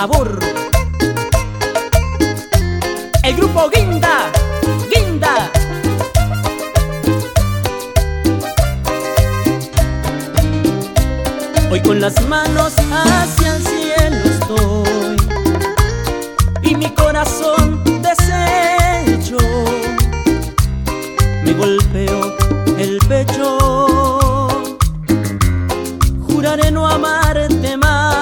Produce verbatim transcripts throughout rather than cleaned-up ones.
sabor. El grupo Guinda, Guinda. Hoy con las manos hacia el cielo estoy y mi corazón deshecho, me golpeo el pecho. Juraré no amarte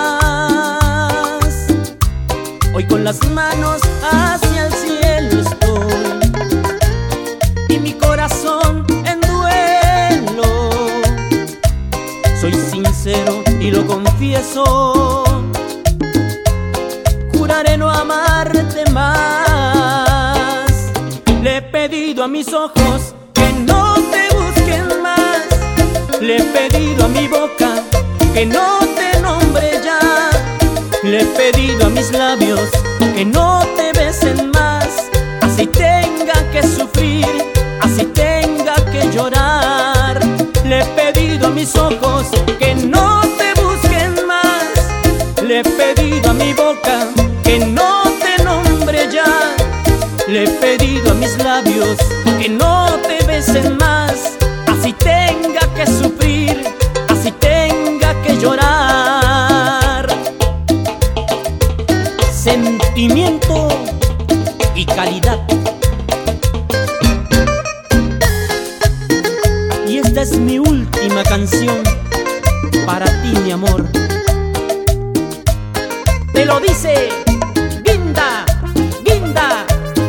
más. Hoy con las manos hacia el cielo estoy y mi corazón en duelo. Soy sincero y lo confieso. Juraré no amarte más. Le he pedido a mis ojos que no te busquen más. Le he pedido a mi boca que no te nombre ya. Le he pedido a mis labios que no te besen más. Así tenga que sufrir, así tenga que llorar. Le he pedido a mis ojos que no te busquen más. Le he pedido a mi boca que no te nombre ya. Le he pedido a mis labios que no te besen más. Así tenga que sufrir, así tenga que llorar. Sentimiento y calidad. Y esta es mi última canción para ti, mi amor. Te lo dice Guinda, Guinda.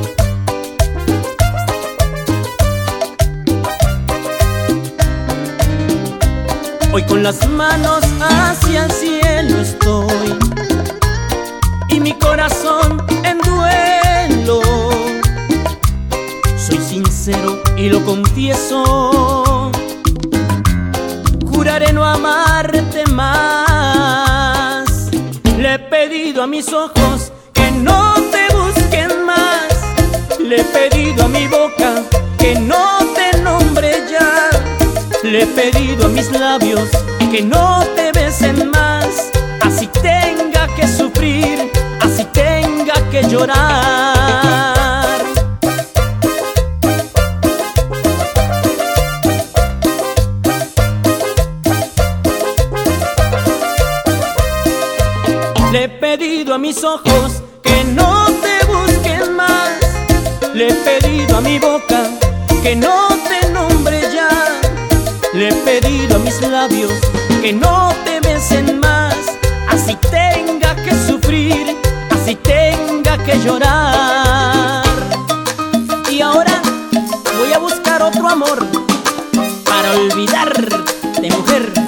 Hoy con las manos hacia el cielo estoy y mi corazón en duelo. Soy sincero y lo confieso. Juraré no amarte más. Le he pedido a mis ojos que no te busquen más. Le he pedido a mi boca que no te nombre ya. Le he pedido a mis labios que no te besen más. Así tenga que sufrir, así tenga que llorar. Le he pedido a mis ojos que no te busquen más. Le he pedido a mi boca que no te nombre ya. Le he pedido a mis labios que no te besen más. Así tenga que sufrir, así tenga que llorar. Y ahora voy a buscar otro amor para olvidarte, mujer.